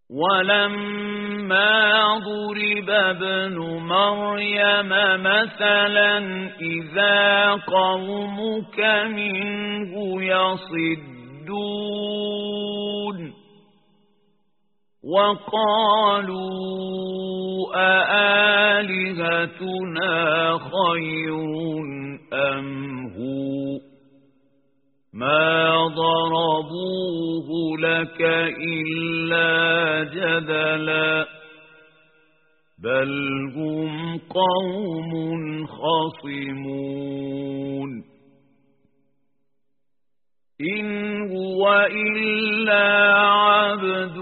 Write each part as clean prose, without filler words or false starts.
ولما ضرب ابن مريم مثلا إذا قومك منه يصدون وقالوا أآلهتنا خير أم هو ما ضربوه لك إلا جدلا بل هم قوم خصمون إن هو إلا عبد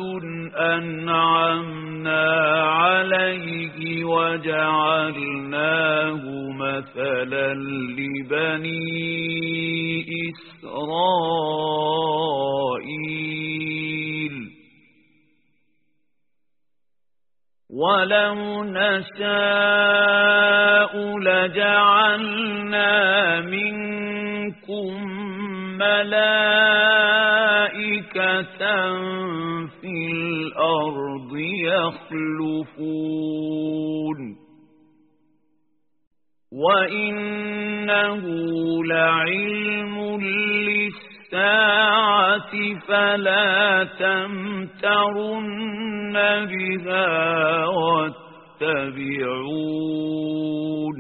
أنعمنا عليه وجعلناه مثلا لبني إسرائيل ولو نشاء لجعلنا منكم ملائكة في الأرض يخلفون وإنه لعلم للساعة فلا تمترن بها واتبعون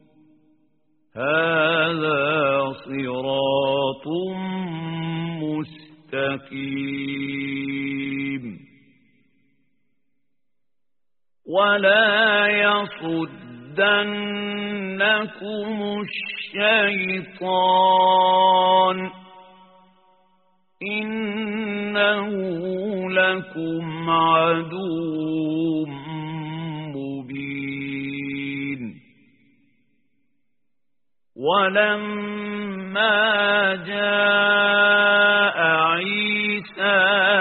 هذا صراط مستقيم ولا يصدنكم الشيطان إنه لكم عدو مبين ولما جاء عيسى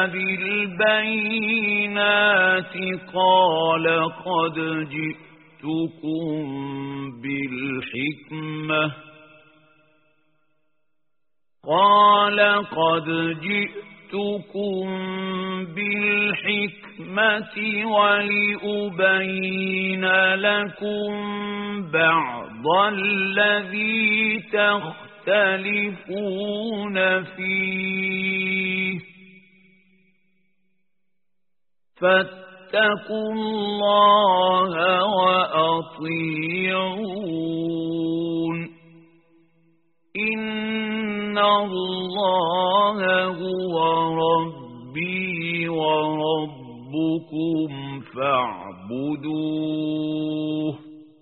بالبينات قال قد جئتكم بالحكمة ولأبين لكم بعض الذي تختلفون فيه فاتقوا الله وأطيعون إن الله هو ربي وربكم فاعبدوه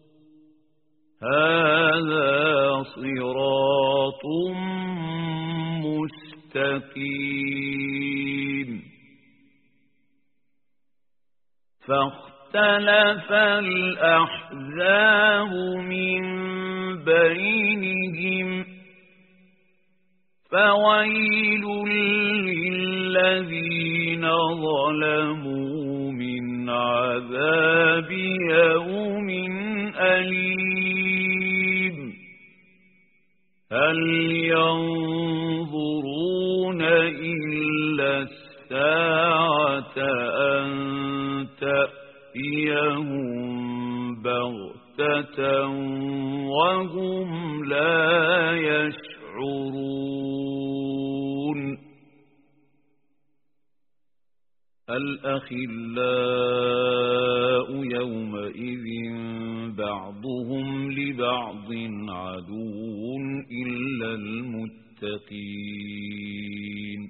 هذا صراط مستقيم فاختلف الأحزاب من بينهم فويل للذين ظلموا من عذاب يوم أليم هل ينظرون إلا الساعة أن تأتيهم بغتة وهم لا يشعرون الأخلاء يومئذ بعضهم لبعض عدو إلا المتقين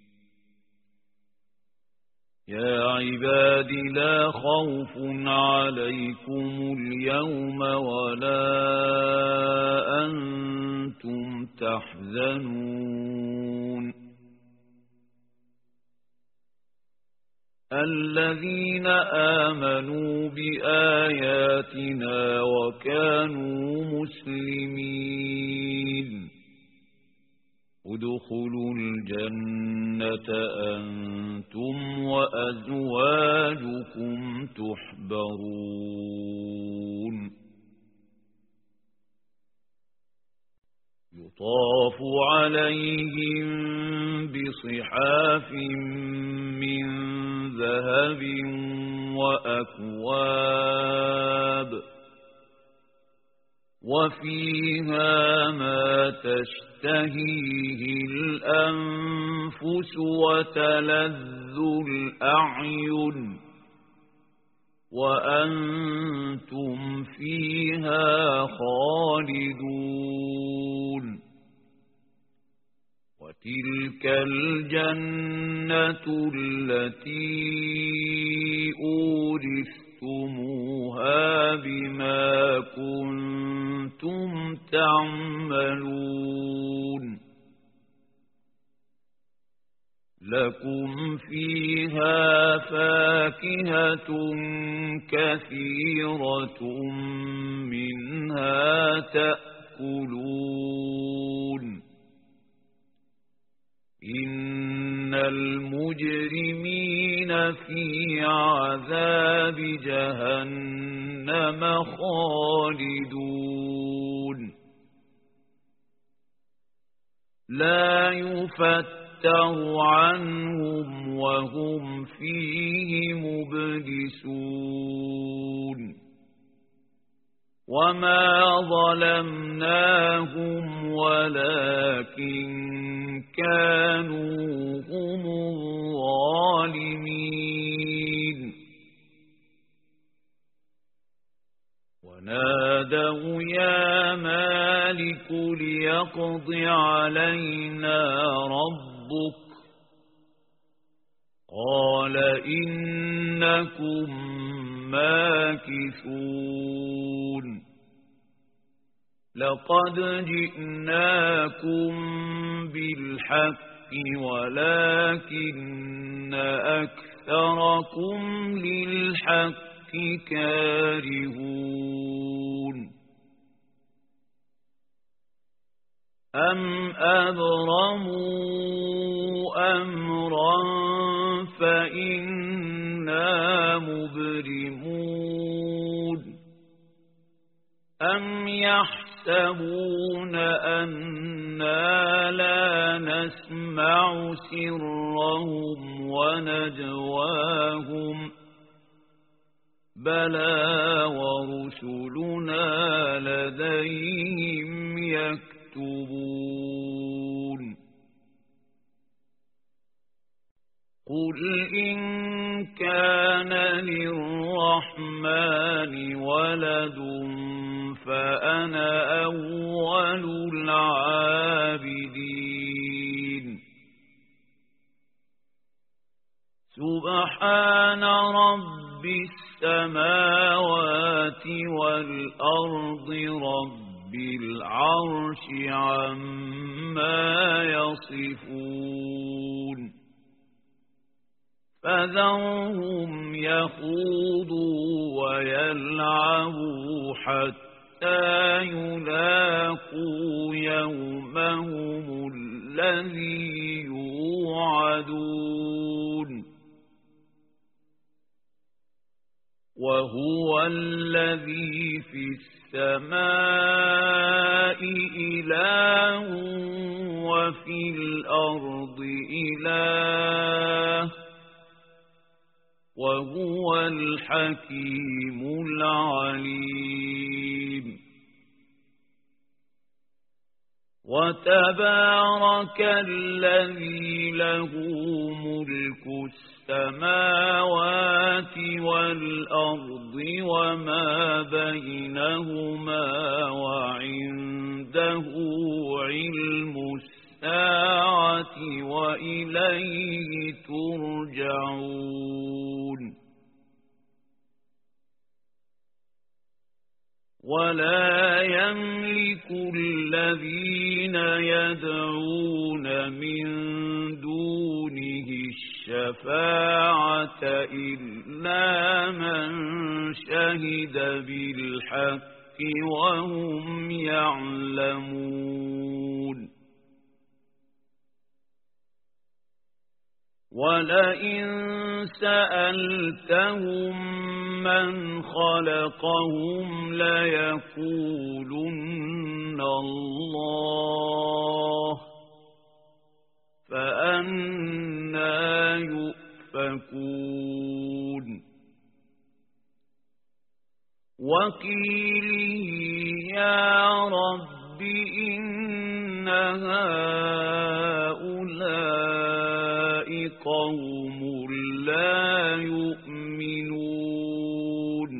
يا عباد لا خوف عليكم اليوم ولا أنتم تحزنون الذين آمنوا بآياتنا وكانوا مسلمين ادخلوا الجنة أنتم وأزواجكم تحبرون يطاف عليهم بصحاف من ذهب ذهب وأكواب وفيها ما تشتهيه الأنفس وتلذ الأعين وأنتم فيها خالدون وتلك الجنة التي أورثتموها بما كنتم تعملون لكم فيها فاكهة كثيرة منها تأكلون إن المجرمين في عذاب جهنم خالدون لا يفتر عنهم وهم فيه مبلسون وما ظلمناهم ولكن كانوا هم الظالمين ونادوا يا مالك ليقض علينا ربك قال إنكم ماكثون لقد جئناكم بالحق ولكن أكثركم للحق كارهون أم أبرموا أمرا فإنا مبرمون أم يحسبون أنا لا نسمع سرهم ونجواهم بلى ورسلنا لديهم يكتبون قل إن كان للرحمن ولد فأنا أول العابدين سبحان رب السماوات والأرض رب العرش عما يصفون فذرهم يخوضوا ويلعبوا حتى يلاقوا يومهم الذي يوعدون وهو الذي في السماء إله وفي الأرض إله وهو الحكيم العليم وتبارك الذي له ملك السماوات والأرض وما بينهما وعنده علم الساعة وإليه ترجعون ولا يملك الذين يدعون من دونه الشفاعة إلا من شهد بالحق وهم يعلمون ولئن سألتهم من خلقهم ليقولن الله فأنى يؤفكون يؤفكون وقيله يا رب إن هؤلاء قوم لا يؤمنون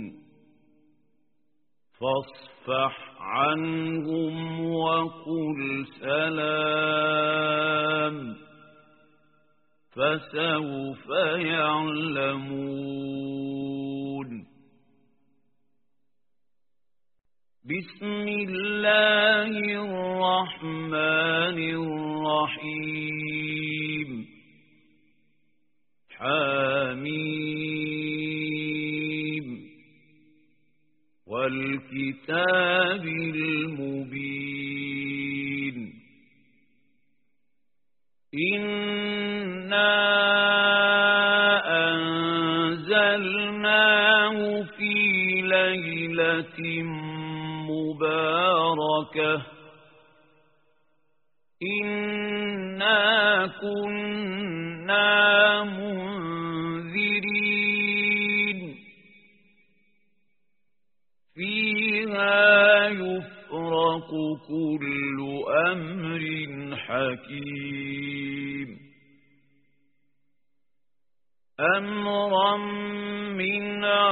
فاصفح عنهم وقل سلام فسوف يعلمون بسم الله الرحمن الرحيم حميم والكتاب المبين إنا أنزلناه في ليلة مباركة إنا كنا منذرين فيها يفرق كل أمر حكيم أمرا من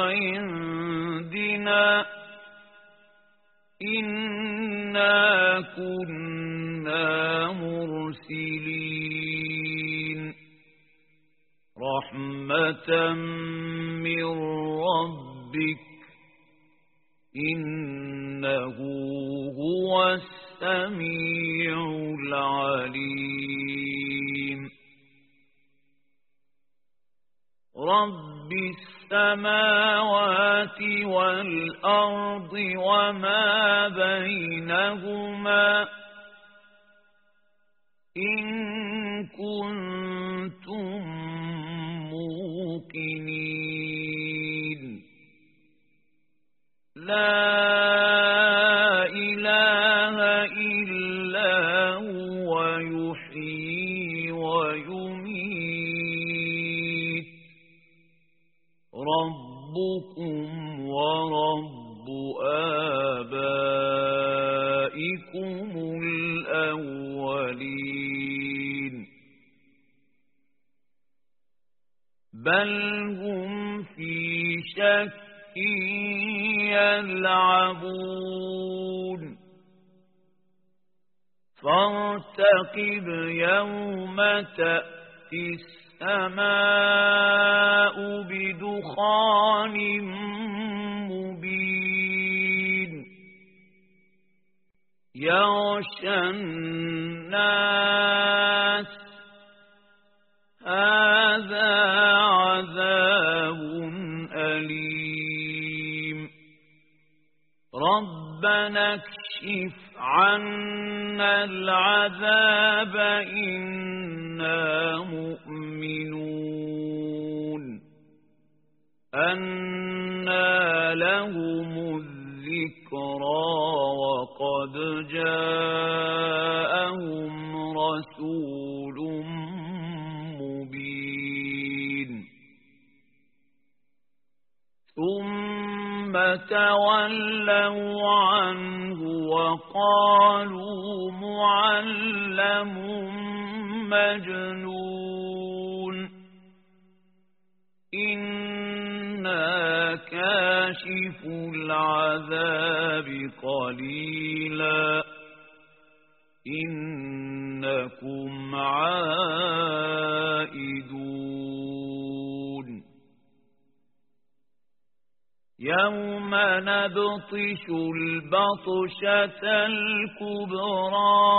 عندنا إنا كنا مرسلين رحمة من ربك إنه هو السميع العليم رب السماوات والأرض وما بينهما إن كنتم موقنين لا إله إلا هو يحيي ويميت ربكم ورب آبائكم الأولين بل هم في شك يلعبون فارتقب يوم تأتي السماء بدخان مبين يغشى الناس هذا عذاب أليم ربنا اكشف عنا العذاب إنا مؤمنون أنى لهم الذكرى وقد جاءهم رسول مبين ثم تولوا عنه وقالوا معلم مجنون إنا كاشف العذاب قليلا إنكم عائدون يوم نبطش البطشة الكبرى